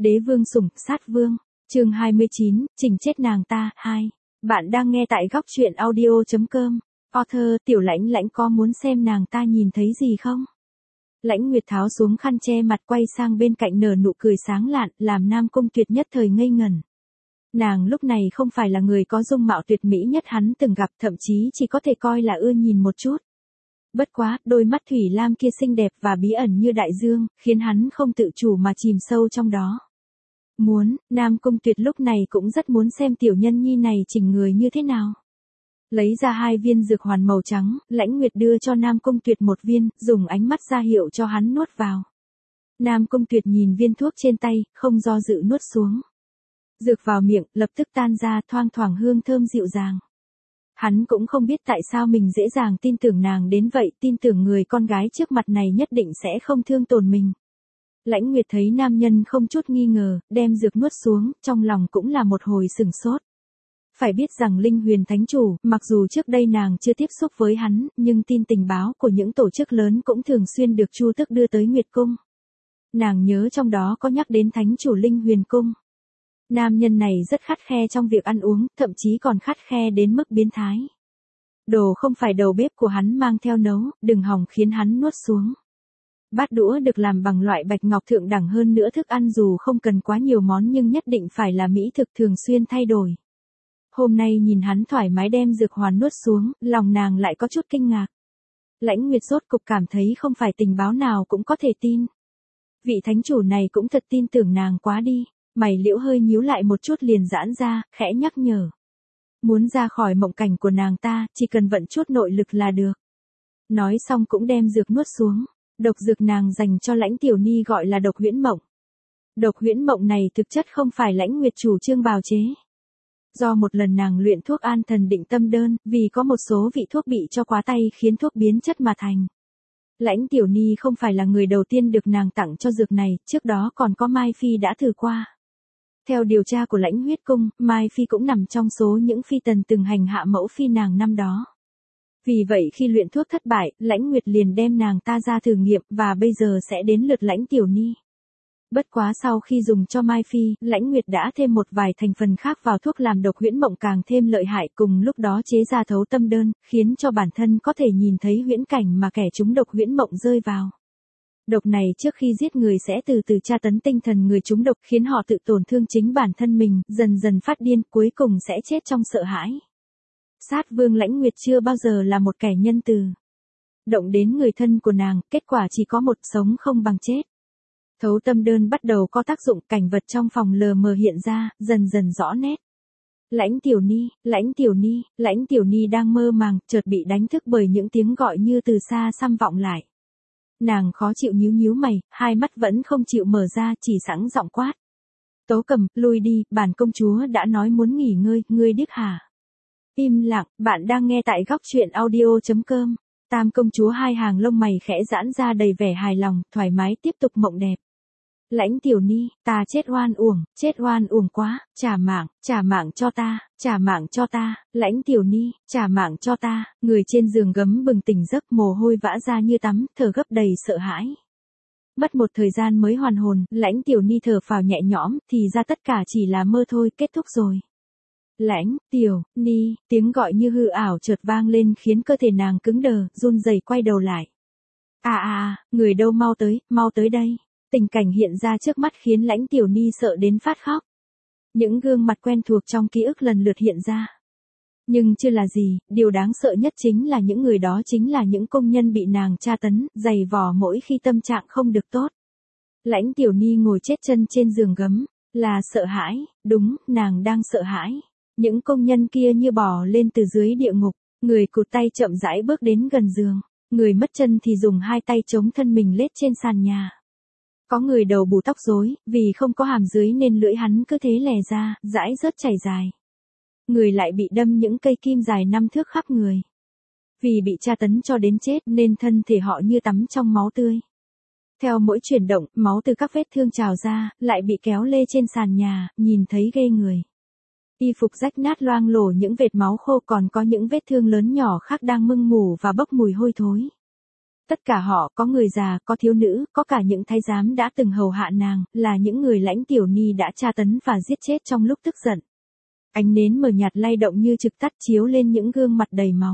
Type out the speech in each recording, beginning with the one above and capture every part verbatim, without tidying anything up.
Đế vương sủng, sát vương. Chương hai mươi chín, chỉnh chết nàng ta. Hai. Bạn đang nghe tại góc truyện audio chấm com. Author, Tiểu Lãnh Lãnh có muốn xem nàng ta nhìn thấy gì không? Lãnh Nguyệt tháo xuống khăn che mặt, quay sang bên cạnh nở nụ cười sáng lạn, làm Nam Cung Tuyệt nhất thời ngây ngẩn. Nàng lúc này không phải là người có dung mạo tuyệt mỹ nhất hắn từng gặp, thậm chí chỉ có thể coi là ưa nhìn một chút. Bất quá, đôi mắt thủy lam kia xinh đẹp và bí ẩn như đại dương, khiến hắn không tự chủ mà chìm sâu trong đó. Muốn, Nam Cung Tuyệt lúc này cũng rất muốn xem tiểu nhân nhi này chỉnh người như thế nào. Lấy ra hai viên dược hoàn màu trắng, Lãnh Nguyệt đưa cho Nam Cung Tuyệt một viên, dùng ánh mắt ra hiệu cho hắn nuốt vào. Nam Cung Tuyệt nhìn viên thuốc trên tay, không do dự nuốt xuống. Dược vào miệng, lập tức tan ra, thoang thoảng hương thơm dịu dàng. Hắn cũng không biết tại sao mình dễ dàng tin tưởng nàng đến vậy, tin tưởng người con gái trước mặt này nhất định sẽ không thương tổn mình. Lãnh Nguyệt thấy nam nhân không chút nghi ngờ, đem dược nuốt xuống, trong lòng cũng là một hồi sửng sốt. Phải biết rằng Linh Huyền Thánh Chủ, mặc dù trước đây nàng chưa tiếp xúc với hắn, nhưng tin tình báo của những tổ chức lớn cũng thường xuyên được Chu Tước đưa tới Nguyệt Cung. Nàng nhớ trong đó có nhắc đến Thánh Chủ Linh Huyền Cung. Nam nhân này rất khắt khe trong việc ăn uống, thậm chí còn khắt khe đến mức biến thái. Đồ không phải đầu bếp của hắn mang theo nấu, đừng hòng khiến hắn nuốt xuống. Bát đũa được làm bằng loại bạch ngọc thượng đẳng, hơn nữa thức ăn dù không cần quá nhiều món nhưng nhất định phải là mỹ thực thường xuyên thay đổi. Hôm nay nhìn hắn thoải mái đem dược hoàn nuốt xuống, lòng nàng lại có chút kinh ngạc. Lãnh Nguyệt rốt cục cảm thấy không phải tình báo nào cũng có thể tin. Vị thánh chủ này cũng thật tin tưởng nàng quá đi. Mày liễu hơi nhíu lại một chút liền giãn ra, khẽ nhắc nhở. Muốn ra khỏi mộng cảnh của nàng ta, chỉ cần vận chút nội lực là được. Nói xong cũng đem dược nuốt xuống. Độc dược nàng dành cho Lãnh Tiểu Ni gọi là độc huyễn mộng. Độc huyễn mộng này thực chất không phải Lãnh Nguyệt chủ trương bào chế. Do một lần nàng luyện thuốc an thần định tâm đơn, vì có một số vị thuốc bị cho quá tay khiến thuốc biến chất mà thành. Lãnh Tiểu Ni không phải là người đầu tiên được nàng tặng cho dược này, trước đó còn có Mai Phi đã thử qua. Theo điều tra của Lãnh Huyết Cung, Mai Phi cũng nằm trong số những phi tần từng hành hạ mẫu phi nàng năm đó. Vì vậy khi luyện thuốc thất bại, Lãnh Nguyệt liền đem nàng ta ra thử nghiệm và bây giờ sẽ đến lượt Lãnh Tiểu Ni. Bất quá sau khi dùng cho Mai Phi, Lãnh Nguyệt đã thêm một vài thành phần khác vào thuốc làm độc huyễn mộng càng thêm lợi hại, cùng lúc đó chế ra thấu tâm đơn, khiến cho bản thân có thể nhìn thấy huyễn cảnh mà kẻ trúng độc huyễn mộng rơi vào. Độc này trước khi giết người sẽ từ từ tra tấn tinh thần người trúng độc, khiến họ tự tổn thương chính bản thân mình, dần dần phát điên, cuối cùng sẽ chết trong sợ hãi. Sát vương Lãnh Nguyệt chưa bao giờ là một kẻ nhân từ. Động đến người thân của nàng, kết quả chỉ có một, sống không bằng chết. Thấu tâm đơn bắt đầu có tác dụng, cảnh vật trong phòng lờ mờ hiện ra, dần dần rõ nét. Lãnh Tiểu Ni, Lãnh Tiểu Ni, Lãnh Tiểu Ni đang mơ màng, chợt bị đánh thức bởi những tiếng gọi như từ xa xăm vọng lại. Nàng khó chịu nhíu nhíu mày, hai mắt vẫn không chịu mở ra, chỉ sẵn giọng quát. Tố Cầm, lui đi, bản công chúa đã nói muốn nghỉ ngơi, ngươi điếc hả? Im lặng, bạn đang nghe tại góc truyện audio chấm com. Tam công chúa hai hàng lông mày khẽ giãn ra đầy vẻ hài lòng, thoải mái tiếp tục mộng đẹp. Lãnh Tiểu Ni, ta chết oan uổng, chết oan uổng quá, trả mạng, trả mạng cho ta, trả mạng cho ta, Lãnh Tiểu Ni, trả mạng cho ta, người trên giường gấm bừng tỉnh giấc, mồ hôi vã ra như tắm, thở gấp đầy sợ hãi. Mất một thời gian mới hoàn hồn, Lãnh Tiểu Ni thở phào nhẹ nhõm, thì ra tất cả chỉ là mơ thôi, kết thúc rồi. Lãnh Tiểu Ni, tiếng gọi như hư ảo chợt vang lên khiến cơ thể nàng cứng đờ, run rẩy quay đầu lại. À à, người đâu, mau tới, mau tới đây. Tình cảnh hiện ra trước mắt khiến Lãnh Tiểu Ni sợ đến phát khóc. Những gương mặt quen thuộc trong ký ức lần lượt hiện ra. Nhưng chưa là gì, điều đáng sợ nhất chính là những người đó chính là những công nhân bị nàng tra tấn, giày vò mỗi khi tâm trạng không được tốt. Lãnh Tiểu Ni ngồi chết chân trên giường gấm, là sợ hãi, đúng, nàng đang sợ hãi. Những công nhân kia như bò lên từ dưới địa ngục, người cụt tay chậm rãi bước đến gần giường, người mất chân thì dùng hai tay chống thân mình lết trên sàn nhà. Có người đầu bù tóc rối, vì không có hàm dưới nên lưỡi hắn cứ thế lè ra, dãi rớt chảy dài. Người lại bị đâm những cây kim dài năm thước khắp người. Vì bị tra tấn cho đến chết nên thân thể họ như tắm trong máu tươi. Theo mỗi chuyển động, máu từ các vết thương trào ra, lại bị kéo lê trên sàn nhà, nhìn thấy ghê người. Y phục rách nát loang lổ những vệt máu khô, còn có những vết thương lớn nhỏ khác đang mưng mủ và bốc mùi hôi thối. Tất cả họ, có người già, có thiếu nữ, có cả những thái giám đã từng hầu hạ nàng, là những người lãnh tiểu ni đã tra tấn và giết chết trong lúc tức giận. Ánh nến mờ nhạt lay động như trực tắt chiếu lên những gương mặt đầy máu.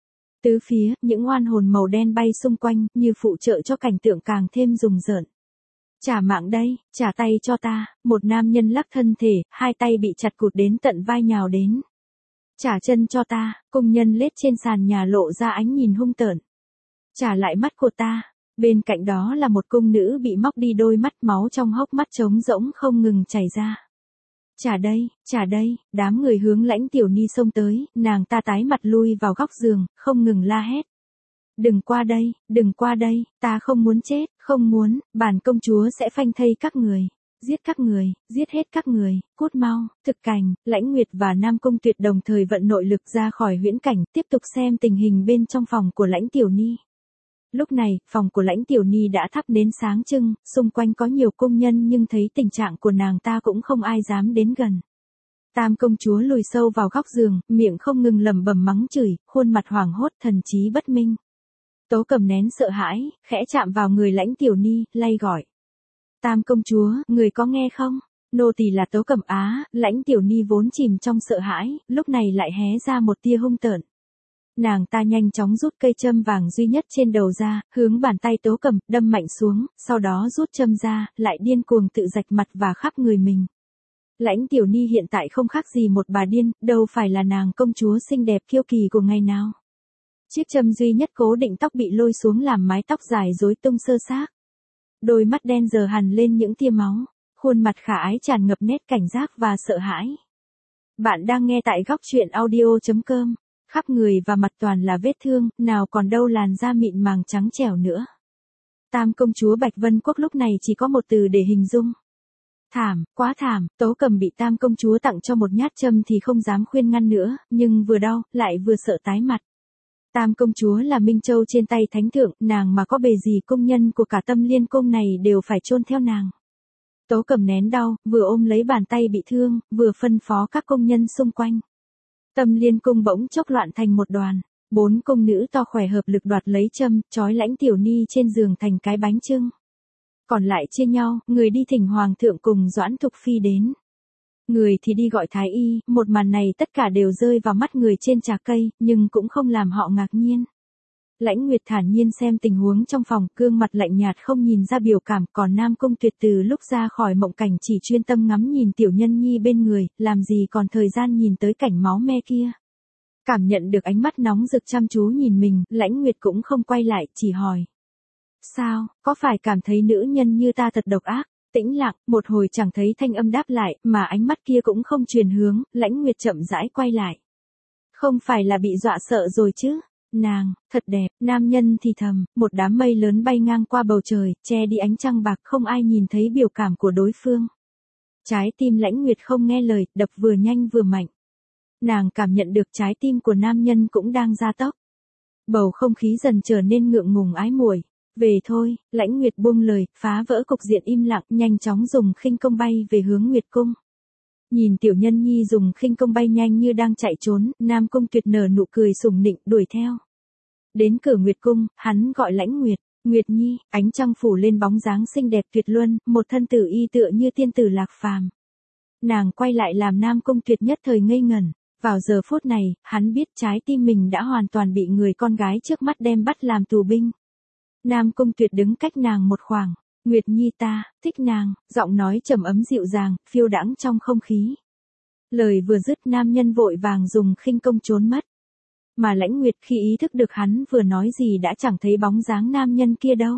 Tứ phía, những oan hồn màu đen bay xung quanh, như phụ trợ cho cảnh tượng càng thêm rùng rợn. Trả mạng đây, trả tay cho ta, một nam nhân lắc thân thể, hai tay bị chặt cụt đến tận vai nhào đến. Trả chân cho ta, công nhân lết trên sàn nhà lộ ra ánh nhìn hung tợn. Trả lại mắt của ta, bên cạnh đó là một cung nữ bị móc đi đôi mắt, máu trong hốc mắt trống rỗng không ngừng chảy ra. Trả đây, trả đây, đám người hướng lãnh tiểu ni xông tới, nàng ta tái mặt lui vào góc giường, không ngừng la hét. Đừng qua đây, đừng qua đây, ta không muốn chết, không muốn, bản công chúa sẽ phanh thây các người. Giết các người, giết hết các người, cút mau. Thực Cảnh, Lãnh Nguyệt và Nam Cung Tuyệt đồng thời vận nội lực ra khỏi huyễn cảnh, tiếp tục xem tình hình bên trong phòng của Lãnh Tiểu Ni. Lúc này, phòng của Lãnh Tiểu Ni đã thắp nến sáng trưng, xung quanh có nhiều công nhân nhưng thấy tình trạng của nàng ta cũng không ai dám đến gần. Tam công chúa lùi sâu vào góc giường, miệng không ngừng lẩm bẩm mắng chửi, khuôn mặt hoảng hốt, thần trí bất minh. Tố Cầm nén sợ hãi, khẽ chạm vào người Lãnh Tiểu Ni, lay gọi. Tam công chúa, người có nghe không? Nô tỳ là Tố Cầm á. Lãnh Tiểu Ni vốn chìm trong sợ hãi, lúc này lại hé ra một tia hung tợn. Nàng ta nhanh chóng rút cây châm vàng duy nhất trên đầu ra, hướng bàn tay Tố Cầm, đâm mạnh xuống, sau đó rút châm ra, lại điên cuồng tự rạch mặt và khắp người mình. Lãnh Tiểu Ni hiện tại không khác gì một bà điên, đâu phải là nàng công chúa xinh đẹp kiêu kỳ của ngày nào. Chiếc châm duy nhất cố định tóc bị lôi xuống làm mái tóc dài rối tung xơ xác. Đôi mắt đen giờ hằn lên những tia máu, khuôn mặt khả ái tràn ngập nét cảnh giác và sợ hãi. Bạn đang nghe tại góc truyện audio chấm com. Khắp người và mặt toàn là vết thương, nào còn đâu làn da mịn màng trắng trẻo nữa. Tam công chúa Bạch Vân Quốc lúc này chỉ có một từ để hình dung. Thảm, quá thảm. Tố Cầm bị Tam công chúa tặng cho một nhát châm thì không dám khuyên ngăn nữa, nhưng vừa đau, lại vừa sợ tái mặt. Tam công chúa là Minh Châu trên tay thánh thượng, nàng mà có bề gì công nhân của cả Tâm Liên cung này đều phải chôn theo nàng. Tố Cầm nén đau, vừa ôm lấy bàn tay bị thương, vừa phân phó các công nhân xung quanh. Tâm Liên cung bỗng chốc loạn thành một đoàn, bốn công nữ to khỏe hợp lực đoạt lấy châm, trói Lãnh Tiểu Ni trên giường thành cái bánh chưng. Còn lại chia nhau, người đi thỉnh hoàng thượng cùng Doãn Thục Phi đến. Người thì đi gọi thái y, một màn này tất cả đều rơi vào mắt người trên trà cây, nhưng cũng không làm họ ngạc nhiên. Lãnh Nguyệt thản nhiên xem tình huống trong phòng, gương mặt lạnh nhạt không nhìn ra biểu cảm, còn Nam Cung Tuyệt từ lúc ra khỏi mộng cảnh chỉ chuyên tâm ngắm nhìn tiểu nhân nhi bên người, làm gì còn thời gian nhìn tới cảnh máu me kia. Cảm nhận được ánh mắt nóng rực chăm chú nhìn mình, Lãnh Nguyệt cũng không quay lại, chỉ hỏi. Sao, có phải cảm thấy nữ nhân như ta thật độc ác? Tĩnh lặng, một hồi chẳng thấy thanh âm đáp lại, mà ánh mắt kia cũng không truyền hướng, Lãnh Nguyệt chậm rãi quay lại. Không phải là bị dọa sợ rồi chứ? Nàng, thật đẹp, nam nhân thì thầm, một đám mây lớn bay ngang qua bầu trời, che đi ánh trăng bạc, không ai nhìn thấy biểu cảm của đối phương. Trái tim Lãnh Nguyệt không nghe lời, đập vừa nhanh vừa mạnh. Nàng cảm nhận được trái tim của nam nhân cũng đang gia tốc. Bầu không khí dần trở nên ngượng ngùng ái muội. Về thôi, Lãnh Nguyệt buông lời, phá vỡ cục diện im lặng, nhanh chóng dùng khinh công bay về hướng Nguyệt cung. Nhìn tiểu nhân nhi dùng khinh công bay nhanh như đang chạy trốn, Nam Cung Tuyệt nở nụ cười sủng nịnh, đuổi theo. Đến cửa Nguyệt cung, hắn gọi Lãnh Nguyệt, Nguyệt Nhi, ánh trăng phủ lên bóng dáng xinh đẹp tuyệt luân, một thân tử y tựa như tiên tử lạc phàm. Nàng quay lại làm Nam Cung Tuyệt nhất thời ngây ngẩn. Vào giờ phút này, hắn biết trái tim mình đã hoàn toàn bị người con gái trước mắt đem bắt làm tù binh. Nam Cung Tuyệt đứng cách nàng một khoảng. Nguyệt Nhi ta, thích nàng, giọng nói trầm ấm dịu dàng, phiêu đãng trong không khí. Lời vừa dứt nam nhân vội vàng dùng khinh công trốn mất. Mà Lãnh Nguyệt khi ý thức được hắn vừa nói gì đã chẳng thấy bóng dáng nam nhân kia đâu.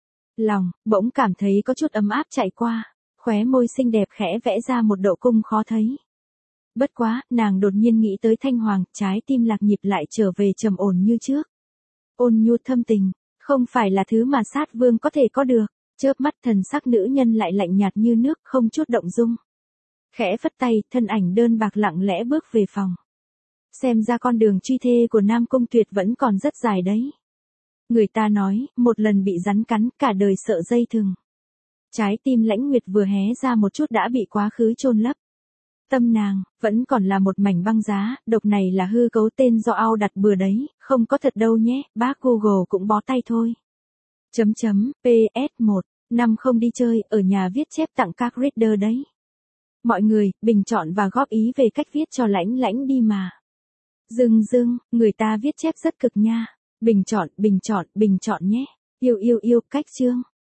Lòng, bỗng cảm thấy có chút ấm áp chạy qua, khóe môi xinh đẹp khẽ vẽ ra một độ cung khó thấy. Bất quá, nàng đột nhiên nghĩ tới Thanh Hoàng, trái tim lạc nhịp lại trở về trầm ổn như trước. Ôn nhu thâm tình, không phải là thứ mà sát vương có thể có được. Chớp mắt thần sắc nữ nhân lại lạnh nhạt như nước, không chút động dung. Khẽ phất tay, thân ảnh đơn bạc lặng lẽ bước về phòng. Xem ra con đường truy thê của Nam Cung Tuyệt vẫn còn rất dài đấy. Người ta nói, một lần bị rắn cắn, cả đời sợ dây thừng. Trái tim Lãnh Nguyệt vừa hé ra một chút đã bị quá khứ chôn lấp. Tâm nàng, vẫn còn là một mảnh băng giá, độc này là hư cấu tên do ao đặt bừa đấy, không có thật đâu nhé, bác Google cũng bó tay thôi. Chấm chấm, pê ét một, năm không đi chơi, ở nhà viết chép tặng các reader đấy. Mọi người, bình chọn và góp ý về cách viết cho Lãnh Lãnh đi mà. Dưng dưng, người ta viết chép rất cực nha. Bình chọn, bình chọn, bình chọn nhé. Yêu yêu yêu, cách chương.